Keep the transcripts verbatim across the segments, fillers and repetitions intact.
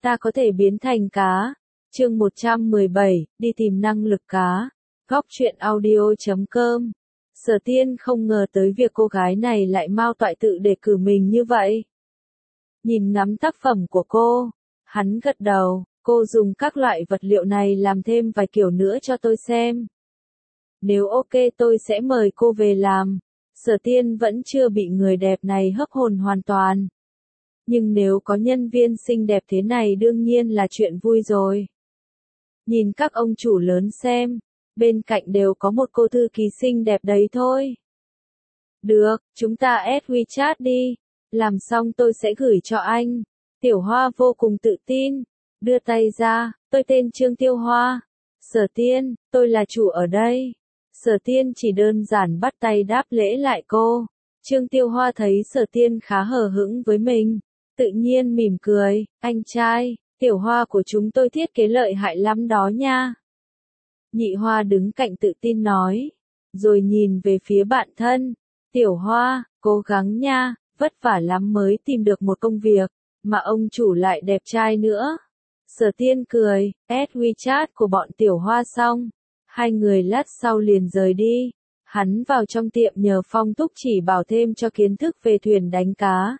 Ta có thể biến thành cá. Chương một trăm mười bảy, đi tìm năng lực cá. Góc truyện audio chấm com. Sở Tiên không ngờ tới việc cô gái này lại mao toại tự đề cử mình như vậy. Nhìn ngắm tác phẩm của cô, hắn gật đầu, cô dùng các loại vật liệu này làm thêm vài kiểu nữa cho tôi xem. Nếu ok tôi sẽ mời cô về làm. Sở Tiên vẫn chưa bị người đẹp này hấp hồn hoàn toàn. Nhưng nếu có nhân viên xinh đẹp thế này đương nhiên là chuyện vui rồi. Nhìn các ông chủ lớn xem, bên cạnh đều có một cô thư ký xinh đẹp đấy thôi. Được, chúng ta add WeChat đi, làm xong tôi sẽ gửi cho anh. Tiểu Hoa vô cùng tự tin, đưa tay ra, tôi tên Trương Tiêu Hoa. Sở Tiên, tôi là chủ ở đây. Sở Tiên chỉ đơn giản bắt tay đáp lễ lại cô. Trương Tiêu Hoa thấy Sở Tiên khá hờ hững với mình, tự nhiên mỉm cười, anh trai, Tiểu Hoa của chúng tôi thiết kế lợi hại lắm đó nha. Nhị Hoa đứng cạnh tự tin nói, rồi nhìn về phía bạn thân, Tiểu Hoa, cố gắng nha, vất vả lắm mới tìm được một công việc, mà ông chủ lại đẹp trai nữa. Sở Tiên cười, add WeChat của bọn Tiểu Hoa xong, hai người lát sau liền rời đi. Hắn vào trong tiệm nhờ Phong Túc chỉ bảo thêm cho kiến thức về thuyền đánh cá.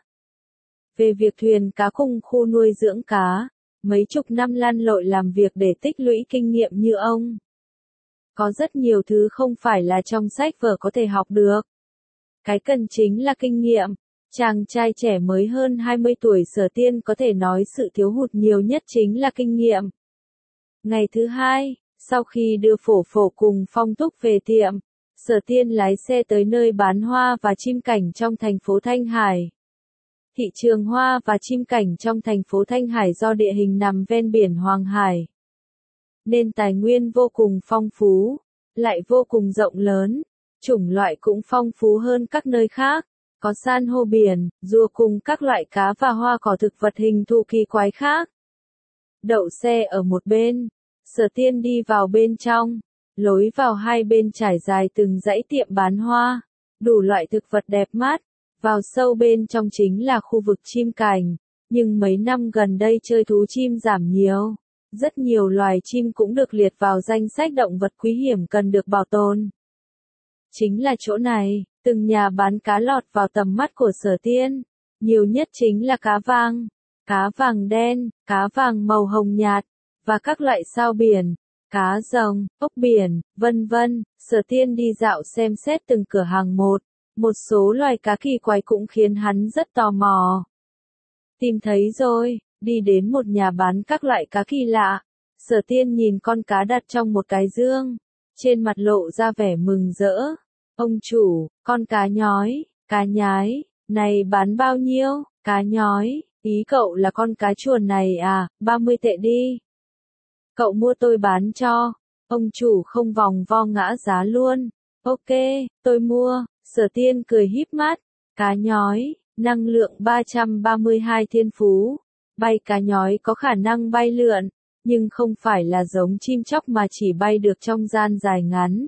Về việc thuyền cá cùng khu nuôi dưỡng cá, mấy chục năm lăn lội làm việc để tích lũy kinh nghiệm như ông. Có rất nhiều thứ không phải là trong sách vở có thể học được. Cái cần chính là kinh nghiệm. Chàng trai trẻ mới hơn hai mươi tuổi Sở Tiên có thể nói sự thiếu hụt nhiều nhất chính là kinh nghiệm. Ngày thứ hai, sau khi đưa Phổ Phổ cùng Phong Túc về tiệm, Sở Tiên lái xe tới nơi bán hoa và chim cảnh trong thành phố Thanh Hải. Thị trường hoa và chim cảnh trong thành phố Thanh Hải do địa hình nằm ven biển Hoàng Hải, nên tài nguyên vô cùng phong phú, lại vô cùng rộng lớn, chủng loại cũng phong phú hơn các nơi khác, có san hô biển, rùa cùng các loại cá và hoa cỏ thực vật hình thù kỳ quái khác. Đậu xe ở một bên, Sở Tiên đi vào bên trong, lối vào hai bên trải dài từng dãy tiệm bán hoa, đủ loại thực vật đẹp mắt. Vào sâu bên trong chính là khu vực chim cảnh, nhưng mấy năm gần đây chơi thú chim giảm nhiều. Rất nhiều loài chim cũng được liệt vào danh sách động vật quý hiểm cần được bảo tồn. Chính là chỗ này, từng nhà bán cá lọt vào tầm mắt của Sở Tiên. Nhiều nhất chính là cá vàng, cá vàng đen, cá vàng màu hồng nhạt, và các loại sao biển, cá rồng, ốc biển, vân vân. Sở Tiên đi dạo xem xét từng cửa hàng một. Một số loài cá kỳ quái cũng khiến hắn rất tò mò. Tìm thấy rồi, đi đến một nhà bán các loại cá kỳ lạ. Sở Tiên nhìn con cá đặt trong một cái dương, trên mặt lộ ra vẻ mừng rỡ. Ông chủ, con cá nhói, cá nhái, này bán bao nhiêu? Cá nhói, ý cậu là con cá chuồn này à, ba mươi tệ đi. Cậu mua tôi bán cho. Ông chủ không vòng vo ngã giá luôn. Ok, tôi mua. Sở Tiên cười híp mắt, cá nhói, năng lượng ba trăm ba mươi hai thiên phú. Bay cá nhói có khả năng bay lượn, nhưng không phải là giống chim chóc mà chỉ bay được trong gian dài ngắn.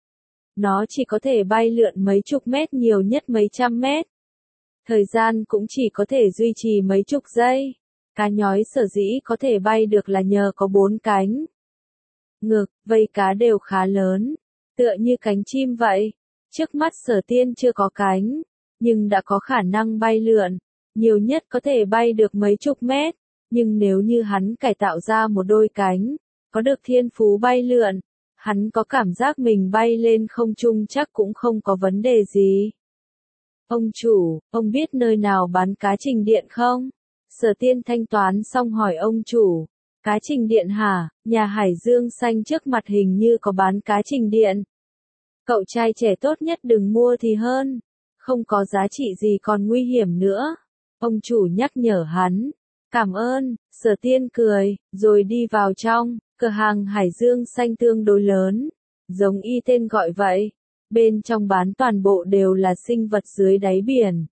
Nó chỉ có thể bay lượn mấy chục mét, nhiều nhất mấy trăm mét. Thời gian cũng chỉ có thể duy trì mấy chục giây. Cá nhói sở dĩ có thể bay được là nhờ có bốn cánh. Ngực, vây cá đều khá lớn, tựa như cánh chim vậy. Trước mắt Sở Tiên chưa có cánh, nhưng đã có khả năng bay lượn, nhiều nhất có thể bay được mấy chục mét, nhưng nếu như hắn cải tạo ra một đôi cánh, có được thiên phú bay lượn, hắn có cảm giác mình bay lên không trung chắc cũng không có vấn đề gì. Ông chủ, ông biết nơi nào bán cá trình điện không? Sở Tiên thanh toán xong hỏi ông chủ, cá trình điện hả? Nhà Hải Dương xanh trước mặt hình như có bán cá trình điện. Cậu trai trẻ tốt nhất đừng mua thì hơn, không có giá trị gì còn nguy hiểm nữa. Ông chủ nhắc nhở hắn. Cảm ơn, Sở Tiên cười, rồi đi vào trong. Cửa hàng Hải Dương xanh tương đối lớn, giống y tên gọi vậy. Bên trong bán toàn bộ đều là sinh vật dưới đáy biển.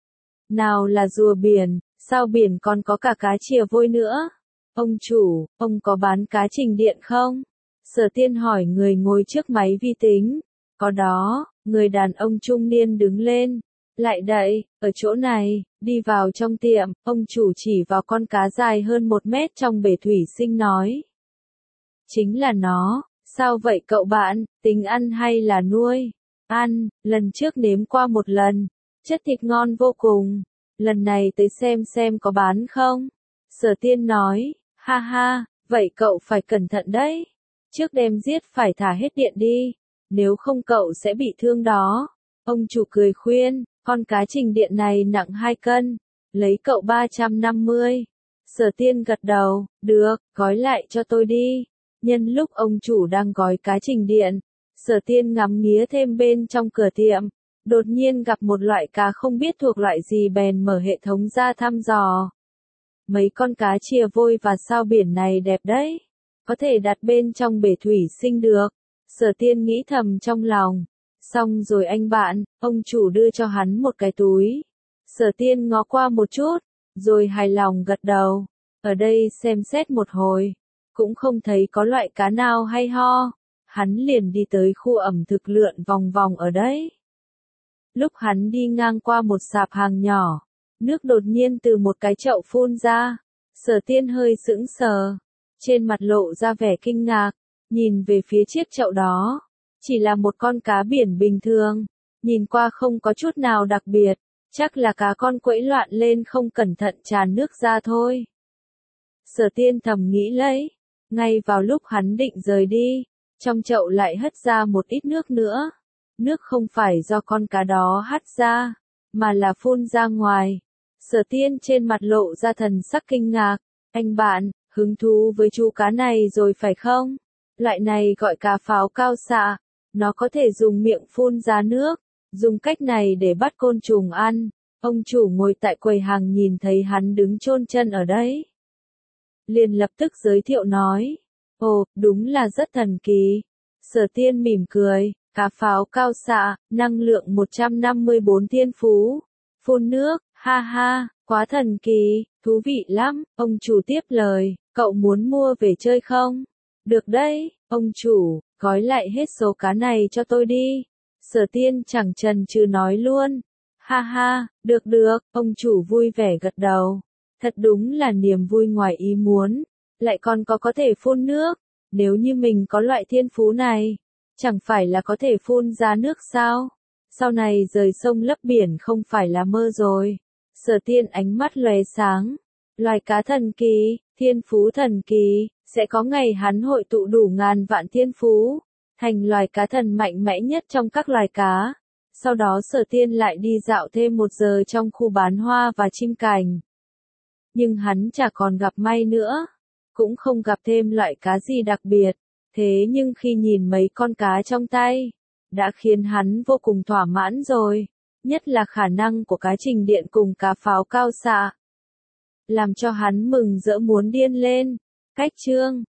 Nào là rùa biển, sao biển còn có cả cá chìa vôi nữa. Ông chủ, ông có bán cá trình điện không? Sở Tiên hỏi người ngồi trước máy vi tính. Có đó, người đàn ông trung niên đứng lên, Lại đây, ở chỗ này, đi vào trong tiệm, ông chủ chỉ vào con cá dài hơn một mét trong bể thủy sinh nói. Chính là nó, sao vậy cậu bạn, tính ăn hay là nuôi? Ăn, lần trước nếm qua một lần, chất thịt ngon vô cùng, lần này tới xem xem có bán không? Sở Tiên nói, ha ha, vậy cậu phải cẩn thận đấy, trước đem giết phải thả hết điện đi, nếu không cậu sẽ bị thương đó. Ông chủ cười khuyên, con cá trình điện này nặng hai cân, lấy cậu ba trăm năm mươi. Sở Tiên gật đầu, được, gói lại cho tôi đi. Nhân lúc ông chủ đang gói cá trình điện, Sở Tiên ngắm nghía thêm bên trong cửa tiệm, đột nhiên gặp một loại cá không biết thuộc loại gì bèn mở hệ thống ra thăm dò. Mấy con cá chìa vôi và sao biển này đẹp đấy, có thể đặt bên trong bể thủy sinh được. Sở Tiên nghĩ thầm trong lòng. Xong rồi anh bạn, ông chủ đưa cho hắn một cái túi. Sở Tiên ngó qua một chút, rồi hài lòng gật đầu. Ở đây xem xét một hồi, cũng không thấy có loại cá nào hay ho. Hắn liền đi tới khu ẩm thực lượn vòng vòng ở đấy. Lúc hắn đi ngang qua một sạp hàng nhỏ, nước đột nhiên từ một cái chậu phun ra. Sở Tiên hơi sững sờ, trên mặt lộ ra vẻ kinh ngạc, nhìn về phía chiếc chậu đó. Chỉ là một con cá biển bình thường, nhìn qua không có chút nào đặc biệt, chắc là cá con quẫy loạn lên không cẩn thận tràn nước ra thôi. Sở Tiên thầm nghĩ lấy, ngay vào lúc hắn định rời đi, trong chậu lại hất ra một ít nước nữa. Nước không phải do con cá đó hắt ra, mà là phun ra ngoài. Sở Tiên trên mặt lộ ra thần sắc kinh ngạc, anh bạn, hứng thú với chú cá này rồi phải không? Loại này gọi cá pháo cao xạ. Nó có thể dùng miệng phun ra nước, dùng cách này để bắt côn trùng ăn. Ông chủ ngồi tại quầy hàng nhìn thấy hắn đứng chôn chân ở đấy, liền lập tức giới thiệu nói, ồ, đúng là rất thần kỳ. Sở Tiên mỉm cười, cá pháo cao xạ, năng lượng một trăm năm mươi bốn thiên phú, phun nước, ha ha, quá thần kỳ, thú vị lắm. Ông chủ tiếp lời, cậu muốn mua về chơi không? Được đấy, ông chủ, gói lại hết số cá này cho tôi đi. Sở Tiên chẳng chần chừ nói luôn. Ha ha, được được, ông chủ vui vẻ gật đầu. Thật đúng là niềm vui ngoài ý muốn, lại còn có có thể phun nước. Nếu như mình có loại thiên phú này, chẳng phải là có thể phun ra nước sao? Sau này rời sông lấp biển không phải là mơ rồi. Sở Tiên ánh mắt lóe sáng. Loài cá thần kỳ, thiên phú thần kỳ, sẽ có ngày hắn hội tụ đủ ngàn vạn thiên phú, thành loài cá thần mạnh mẽ nhất trong các loài cá. Sau đó Sở Tiên lại đi dạo thêm một giờ trong khu bán hoa và chim cảnh. Nhưng hắn chả còn gặp may nữa, cũng không gặp thêm loại cá gì đặc biệt. Thế nhưng khi nhìn mấy con cá trong tay, đã khiến hắn vô cùng thỏa mãn rồi. Nhất là khả năng của cá trình điện cùng cá pháo cao xạ, làm cho hắn mừng rỡ muốn điên lên. Cách chương